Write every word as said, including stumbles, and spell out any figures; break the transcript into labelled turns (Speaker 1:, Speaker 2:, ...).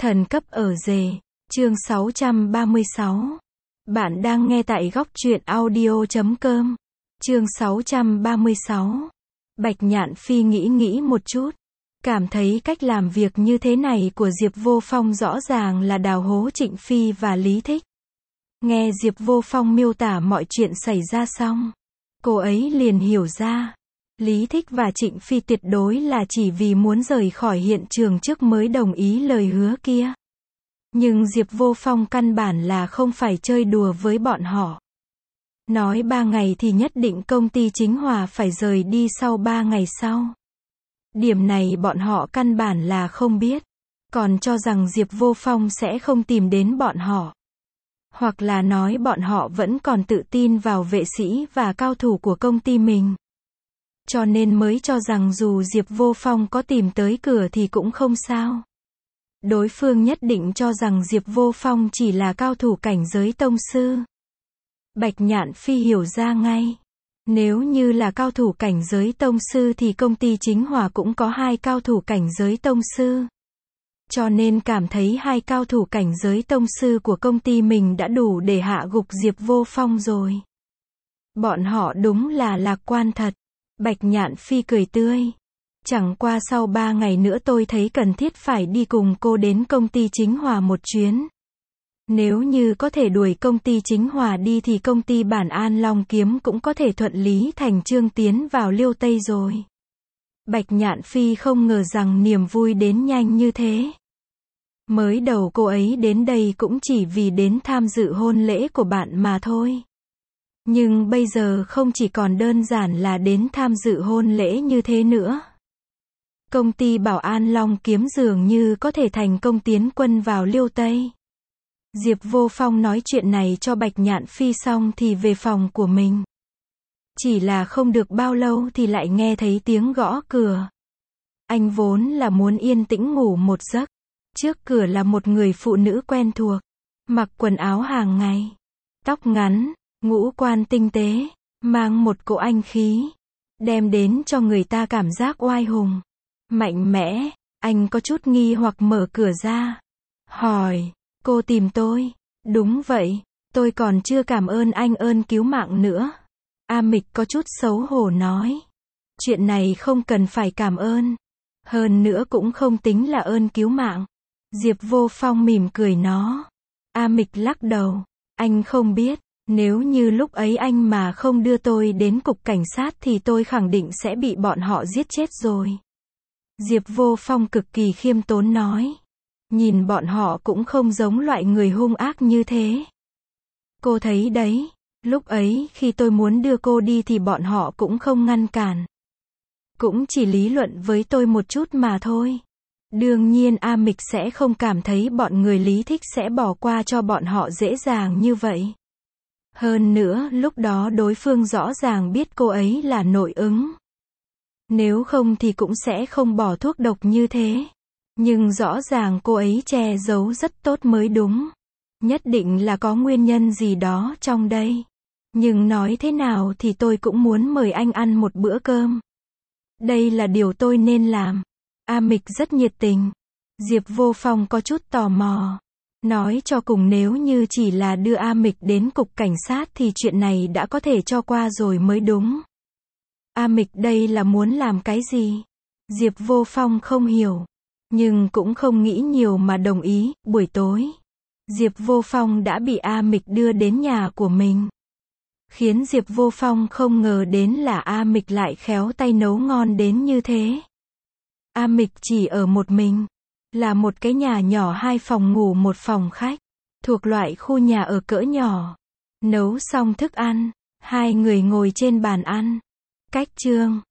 Speaker 1: Thần cấp ở rể, chương sáu trăm ba mươi sáu. Bạn đang nghe tại góc truyện audio chấm com. Chương sáu trăm ba mươi sáu. Bạch Nhạn Phi nghĩ nghĩ một chút, cảm thấy cách làm việc như thế này của Diệp Vô Phong rõ ràng là đào hố Trịnh Phi và Lý Thích. Nghe Diệp Vô Phong miêu tả mọi chuyện xảy ra xong, cô ấy liền hiểu ra, Lý Thích và Trịnh Phi tuyệt đối là chỉ vì muốn rời khỏi hiện trường trước mới đồng ý lời hứa kia. Nhưng Diệp Vô Phong căn bản là không phải chơi đùa với bọn họ. Nói ba ngày thì nhất định công ty Chính Hòa phải rời đi sau ba ngày sau. Điểm này bọn họ căn bản là không biết, còn cho rằng Diệp Vô Phong sẽ không tìm đến bọn họ. Hoặc là nói bọn họ vẫn còn tự tin vào vệ sĩ và cao thủ của công ty mình. Cho nên mới cho rằng dù Diệp Vô Phong có tìm tới cửa thì cũng không sao. Đối phương nhất định cho rằng Diệp Vô Phong chỉ là cao thủ cảnh giới tông sư. Bạch Nhạn Phi hiểu ra ngay. Nếu như là cao thủ cảnh giới tông sư thì công ty Chính Hòa cũng có hai cao thủ cảnh giới tông sư. Cho nên cảm thấy hai cao thủ cảnh giới tông sư của công ty mình đã đủ để hạ gục Diệp Vô Phong rồi. Bọn họ đúng là lạc quan thật. Bạch Nhạn Phi cười tươi. Chẳng qua sau ba ngày nữa tôi thấy cần thiết phải đi cùng cô đến công ty Chính Hòa một chuyến. Nếu như có thể đuổi công ty Chính Hòa đi thì công ty Bản An Long Kiếm cũng có thể thuận lý thành chương tiến vào Liêu Tây rồi. Bạch Nhạn Phi không ngờ rằng niềm vui đến nhanh như thế. Mới đầu cô ấy đến đây cũng chỉ vì đến tham dự hôn lễ của bạn mà thôi. Nhưng bây giờ không chỉ còn đơn giản là đến tham dự hôn lễ như thế nữa. Công ty Bảo An Long Kiếm dường như có thể thành công tiến quân vào Liêu Tây. Diệp Vô Phong nói chuyện này cho Bạch Nhạn Phi xong thì về phòng của mình. Chỉ là không được bao lâu thì lại nghe thấy tiếng gõ cửa. Anh vốn là muốn yên tĩnh ngủ một giấc. Trước cửa là một người phụ nữ quen thuộc, mặc quần áo hàng ngày, tóc ngắn, ngũ quan tinh tế, mang một cỗ anh khí, đem đến cho người ta cảm giác oai hùng, mạnh mẽ. Anh có chút nghi hoặc mở cửa ra, hỏi, cô tìm tôi? Đúng vậy, tôi còn chưa cảm ơn anh ơn cứu mạng nữa. A Mịch có chút xấu hổ nói, chuyện này không cần phải cảm ơn, hơn nữa cũng không tính là ơn cứu mạng. Diệp Vô Phong mỉm cười nó. A Mịch lắc đầu, anh không biết, nếu như lúc ấy anh mà không đưa tôi đến cục cảnh sát thì tôi khẳng định sẽ bị bọn họ giết chết rồi. Diệp Vô Phong cực kỳ khiêm tốn nói, nhìn bọn họ cũng không giống loại người hung ác như thế. Cô thấy đấy, lúc ấy khi tôi muốn đưa cô đi thì bọn họ cũng không ngăn cản. Cũng chỉ lý luận với tôi một chút mà thôi. Đương nhiên A Mịch sẽ không cảm thấy bọn người Lý Thích sẽ bỏ qua cho bọn họ dễ dàng như vậy. Hơn nữa, lúc đó đối phương rõ ràng biết cô ấy là nội ứng. Nếu không thì cũng sẽ không bỏ thuốc độc như thế. Nhưng rõ ràng cô ấy che giấu rất tốt mới đúng. Nhất định là có nguyên nhân gì đó trong đây. Nhưng nói thế nào thì tôi cũng muốn mời anh ăn một bữa cơm. Đây là điều tôi nên làm. A Mịch rất nhiệt tình. Diệp Vô Phong có chút tò mò. Nói cho cùng nếu như chỉ là đưa A Mịch đến cục cảnh sát thì chuyện này đã có thể cho qua rồi mới đúng. A Mịch đây là muốn làm cái gì? Diệp Vô Phong không hiểu. Nhưng cũng không nghĩ nhiều mà đồng ý. Buổi tối, Diệp Vô Phong đã bị A Mịch đưa đến nhà của mình. Khiến Diệp Vô Phong không ngờ đến là A Mịch lại khéo tay nấu ngon đến như thế. A Mịch chỉ ở một mình, là một cái nhà nhỏ hai phòng ngủ một phòng khách, thuộc loại khu nhà ở cỡ nhỏ. Nấu xong thức ăn, hai người ngồi trên bàn ăn. Cách chương